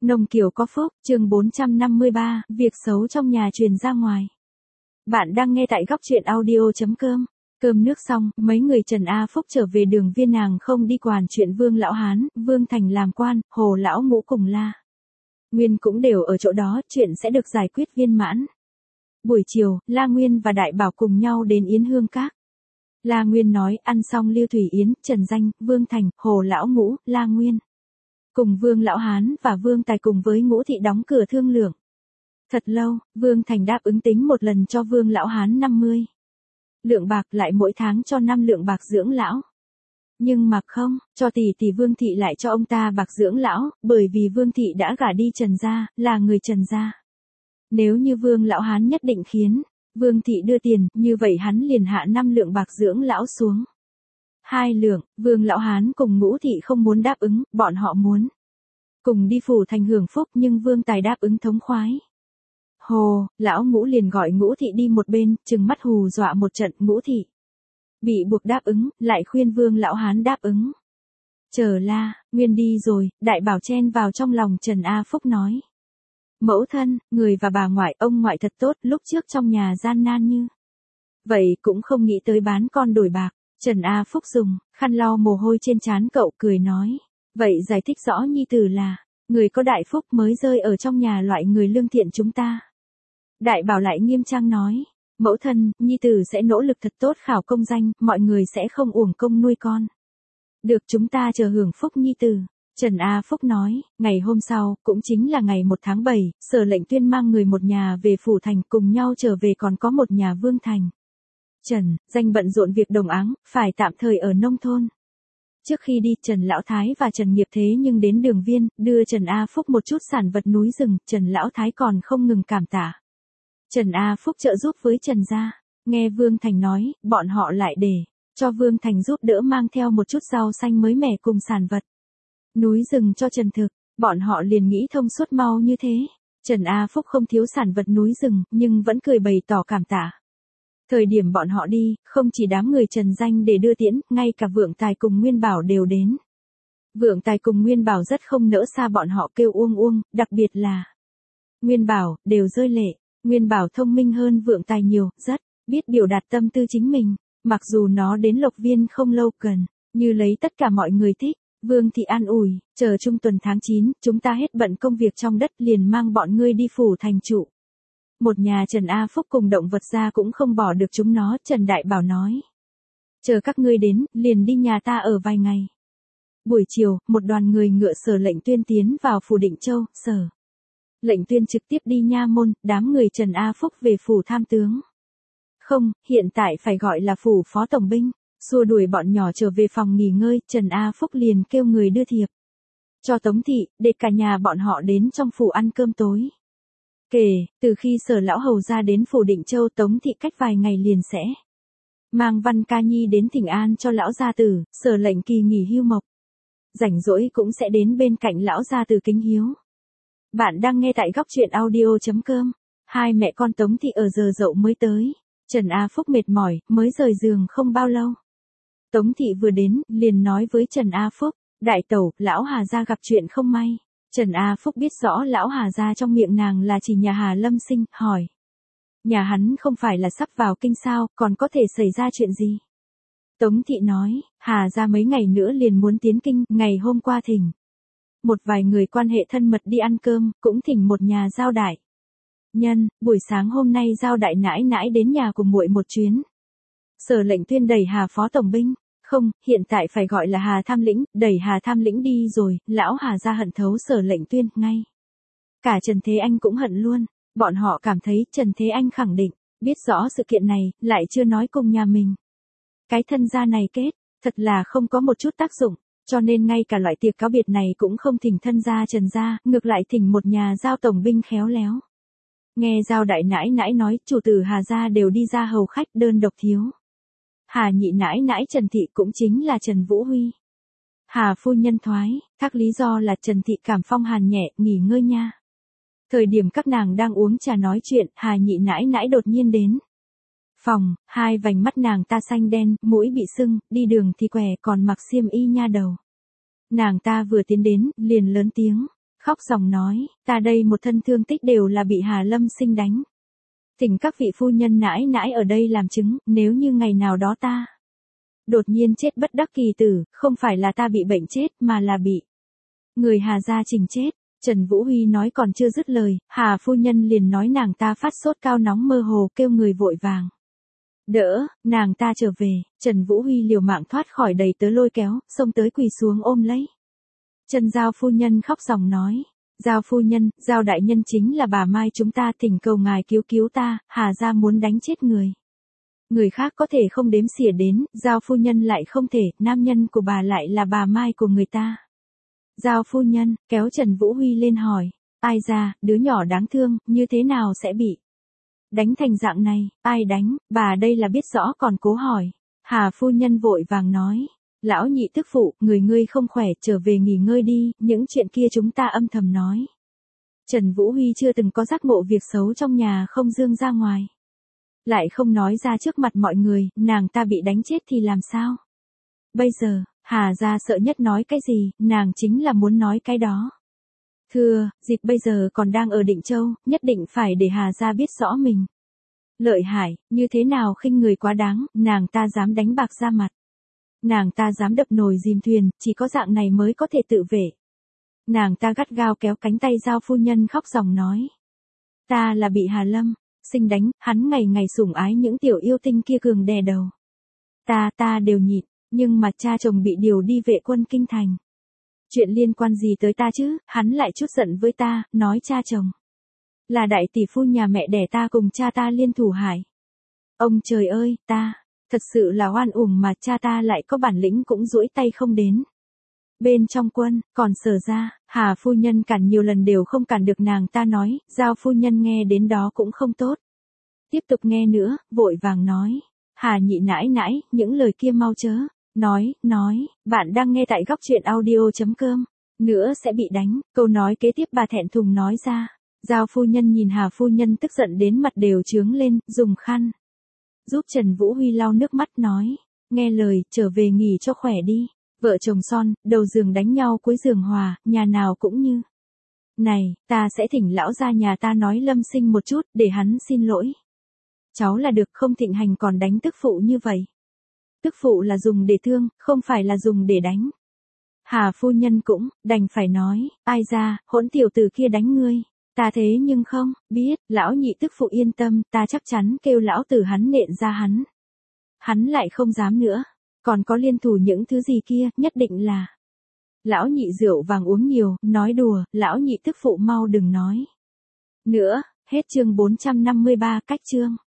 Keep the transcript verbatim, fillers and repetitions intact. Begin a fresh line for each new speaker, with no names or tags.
Nông Kiều có phúc, chương bốn trăm năm mươi ba, việc xấu trong nhà truyền ra ngoài. Bạn đang nghe tại góc truyện audio chấm com. Cơm nước xong, mấy người Trần A Phúc trở về đường Viên nàng không đi quản chuyện Vương Lão Hán, Vương Thành làm quan, Hồ Lão Ngũ cùng La Nguyên cũng đều ở chỗ đó, chuyện sẽ được giải quyết viên mãn. Buổi chiều, La Nguyên và Đại Bảo cùng nhau đến Yến Hương Các. La Nguyên nói ăn xong Lưu Thủy Yến, Trần Danh, Vương Thành, Hồ Lão Ngũ, La Nguyên cùng Vương Lão Hán và Vương Tài cùng với Ngũ Thị đóng cửa thương lượng. Thật lâu, Vương Thành đáp ứng tính một lần cho Vương Lão Hán năm mươi lượng bạc, lại mỗi tháng cho năm lượng bạc dưỡng lão. Nhưng mà không, cho tỷ tỷ Vương Thị lại cho ông ta bạc dưỡng lão, bởi vì Vương Thị đã gả đi Trần gia, là người Trần gia. Nếu như Vương Lão Hán nhất định khiến Vương Thị đưa tiền, như vậy hắn liền hạ năm lượng bạc dưỡng lão xuống. Hai lượng, Vương Lão Hán cùng Ngũ Thị không muốn đáp ứng, bọn họ muốn cùng đi phủ thành hưởng phúc, nhưng Vương Tài đáp ứng thống khoái. Hồ, Lão Ngũ liền gọi Ngũ Thị đi một bên, trừng mắt hù dọa một trận. Ngũ Thị bị buộc đáp ứng, lại khuyên Vương Lão Hán đáp ứng. Chờ La Nguyên đi rồi, Đại Bảo chen vào trong lòng Trần A Phúc nói: Mẫu thân, người và bà ngoại, ông ngoại thật tốt, lúc trước trong nhà gian nan như vậy cũng không nghĩ tới bán con đổi bạc. Trần A Phúc dùng khăn lau mồ hôi trên trán cậu, cười nói: Vậy giải thích rõ nhi tử là người có đại phúc mới rơi ở trong nhà loại người lương thiện chúng ta. Đại Bảo lại nghiêm trang nói: Mẫu thân, nhi tử sẽ nỗ lực thật tốt khảo công danh, mọi người sẽ không uổng công nuôi con. Được, chúng ta chờ hưởng phúc nhi tử. Trần A Phúc nói. Ngày hôm sau, cũng chính là ngày một tháng bảy, Sở Lệnh Tuyên mang người một nhà về phủ thành, cùng nhau trở về còn có một nhà Vương Thành. Trần Danh bận rộn việc đồng áng, phải tạm thời ở nông thôn. Trước khi đi, Trần Lão Thái và Trần Nghiệp thế nhưng đến đường Viên, đưa Trần A Phúc một chút sản vật núi rừng, Trần Lão Thái còn không ngừng cảm tạ Trần A Phúc trợ giúp với Trần gia. Nghe Vương Thành nói, bọn họ lại để cho Vương Thành giúp đỡ mang theo một chút rau xanh mới mẻ cùng sản vật núi rừng cho Trần Thực, bọn họ liền nghĩ thông suốt mau như thế. Trần A Phúc không thiếu sản vật núi rừng, nhưng vẫn cười bày tỏ cảm tạ. Thời điểm bọn họ đi, không chỉ đám người Trần Danh để đưa tiễn, ngay cả Vượng Tài cùng Nguyên Bảo đều đến. Vượng Tài cùng Nguyên Bảo rất không nỡ xa bọn họ, kêu uông uông, đặc biệt là Nguyên Bảo, đều rơi lệ. Nguyên Bảo thông minh hơn Vượng Tài nhiều, rất biết biểu đạt tâm tư chính mình, mặc dù nó đến Lộc Viên không lâu, cần như lấy tất cả mọi người thích. Vương Thị an ủi, chờ trung tuần tháng chín, chúng ta hết bận công việc trong đất liền mang bọn ngươi đi phủ thành trụ. Một nhà Trần A Phúc cùng động vật gia cũng không bỏ được chúng nó. Trần Đại Bảo nói: Chờ các ngươi đến, liền đi nhà ta ở vài ngày. Buổi chiều, một đoàn người ngựa Sở Lệnh Tuyên tiến vào phủ Định Châu. Sở Lệnh Tuyên trực tiếp đi nha môn, đám người Trần A Phúc về phủ tham tướng. Không, hiện tại phải gọi là phủ phó tổng binh. Xua đuổi bọn nhỏ trở về phòng nghỉ ngơi, Trần A Phúc liền kêu người đưa thiệp cho Tống Thị, để cả nhà bọn họ đến trong phủ ăn cơm tối. Kể từ khi Sở Lão Hầu ra đến phủ Định Châu, Tống Thị cách vài ngày liền sẽ mang Văn Ca Nhi đến thỉnh an cho lão gia tử. Sở Lệnh kỳ nghỉ hưu mộc rảnh rỗi cũng sẽ đến bên cạnh lão gia tử kính hiếu. Bạn đang nghe tại góc truyện audio chấm com. Hai mẹ con Tống Thị ở giờ dậu mới tới. Trần A Phúc mệt mỏi, mới rời giường không bao lâu. Tống Thị vừa đến, liền nói với Trần A Phúc: Đại tẩu, lão Hà gia gặp chuyện không may. Trần A Phúc biết rõ lão Hà gia trong miệng nàng là chỉ nhà Hà Lâm Sinh, hỏi: Nhà hắn không phải là sắp vào kinh sao, còn có thể xảy ra chuyện gì? Tống Thị nói: Hà gia mấy ngày nữa liền muốn tiến kinh, ngày hôm qua thỉnh một vài người quan hệ thân mật đi ăn cơm, cũng thỉnh một nhà Giao đại nhân, buổi sáng hôm nay Giao đại nãi nãi đến nhà cùng muội một chuyến. Sở Lệnh Tuyên đẩy Hà phó tổng binh, không, hiện tại phải gọi là Hà tham lĩnh, đẩy Hà tham lĩnh đi rồi. Lão Hà gia hận thấu Sở Lệnh Tuyên, ngay cả Trần Thế Anh cũng hận luôn. Bọn họ cảm thấy Trần Thế Anh khẳng định biết rõ sự kiện này, lại chưa nói cùng nhà mình. Cái thân gia này kết, thật là không có một chút tác dụng, cho nên ngay cả loại tiệc cáo biệt này cũng không thỉnh thân gia Trần gia, ngược lại thỉnh một nhà Giao tổng binh khéo léo. Nghe Giao đại nãi nãi nói, chủ tử Hà gia đều đi ra hầu khách, đơn độc thiếu Hà nhị nãi nãi Trần Thị, cũng chính là Trần Vũ Huy. Hà phu nhân thoái thác lý do là Trần Thị cảm phong hàn nhẹ, nghỉ ngơi nha. Thời điểm các nàng đang uống trà nói chuyện, Hà nhị nãi nãi đột nhiên đến phòng, hai vành mắt nàng ta xanh đen, mũi bị sưng, đi đường thì què, còn mặc xiêm y nha đầu. Nàng ta vừa tiến đến, liền lớn tiếng: khóc ròng nói, ta đây một thân thương tích đều là bị Hà Lâm Sinh đánh. Thỉnh các vị phu nhân nãi nãi ở đây làm chứng, nếu như ngày nào đó ta đột nhiên chết bất đắc kỳ tử, không phải là ta bị bệnh chết mà là bị người Hà gia trình chết. Trần Vũ Huy nói còn chưa dứt lời, Hà phu nhân liền nói nàng ta phát sốt cao nóng mơ hồ kêu người vội vàng đỡ, nàng ta trở về. Trần Vũ Huy liều mạng thoát khỏi đầy tớ lôi kéo, xông tới quỳ xuống ôm lấy chân Giao phu nhân khóc ròng nói, Giao phu nhân, Giao đại nhân chính là bà Mai chúng ta, thỉnh cầu ngài cứu cứu ta, Hà gia muốn đánh chết người. Người khác có thể không đếm xỉa đến, Giao phu nhân lại không thể, nam nhân của bà lại là bà Mai của người ta. Giao phu nhân, kéo Trần Vũ Huy lên hỏi, ai ra, đứa nhỏ đáng thương, như thế nào sẽ bị đánh thành dạng này, ai đánh, bà đây là biết rõ còn cố hỏi. Hà phu nhân vội vàng nói, lão nhị tức phụ, người ngươi không khỏe, trở về nghỉ ngơi đi, những chuyện kia chúng ta âm thầm nói. Trần Vũ Huy chưa từng có giác ngộ việc xấu trong nhà không dương ra ngoài. Lại không nói ra trước mặt mọi người, nàng ta bị đánh chết thì làm sao? Bây giờ, Hà gia sợ nhất nói cái gì, nàng chính là muốn nói cái đó. Thưa, dịp bây giờ còn đang ở Định Châu, nhất định phải để Hà gia biết rõ mình lợi hại, như thế nào khinh người quá đáng, nàng ta dám đánh bạc ra mặt. Nàng ta dám đập nồi dìm thuyền, chỉ có dạng này mới có thể tự vệ. Nàng ta gắt gao kéo cánh tay Giao phu nhân khóc ròng nói. Ta là bị Hà Lâm Sinh đánh, hắn ngày ngày sủng ái những tiểu yêu tinh kia cường đè đầu. Ta, ta đều nhịn, nhưng mà cha chồng bị điều đi vệ quân kinh thành. Chuyện liên quan gì tới ta chứ, hắn lại chút giận với ta, nói cha chồng là đại tỷ phu nhà mẹ đẻ ta cùng cha ta liên thủ hại. Ông trời ơi, ta, thật sự là oan uổng mà cha ta lại có bản lĩnh cũng duỗi tay không đến. Bên trong quân, còn Sở ra, Hà phu nhân cản nhiều lần đều không cản được nàng ta nói, Giao phu nhân nghe đến đó cũng không tốt. Tiếp tục nghe nữa, vội vàng nói, Hà nhị nãi nãi, những lời kia mau chớ. Nói, nói, bạn đang nghe tại góc truyện audio.com. Nữa sẽ bị đánh, câu nói kế tiếp bà thẹn thùng nói ra. Giao phu nhân nhìn Hà phu nhân tức giận đến mặt đều trướng lên, dùng khăn giúp Trần Vũ Huy lau nước mắt nói, nghe lời, trở về nghỉ cho khỏe đi. Vợ chồng son, đầu giường đánh nhau cuối giường hòa, nhà nào cũng như này, ta sẽ thỉnh lão ra nhà ta nói Lâm Sinh một chút, để hắn xin lỗi cháu là được, không thịnh hành còn đánh tức phụ như vậy. Tức phụ là dùng để thương, không phải là dùng để đánh. Hà phu nhân cũng, đành phải nói, ai ra, hỗn tiểu tử kia đánh ngươi. Ta thế nhưng không, biết, lão nhị tức phụ yên tâm, ta chắc chắn kêu lão tử hắn nện ra hắn. Hắn lại không dám nữa, còn có liên thủ những thứ gì kia, nhất định là. Lão nhị rượu vàng uống nhiều, nói đùa, lão nhị tức phụ mau đừng nói. Nữa, hết chương bốn trăm năm mươi ba, cách chương.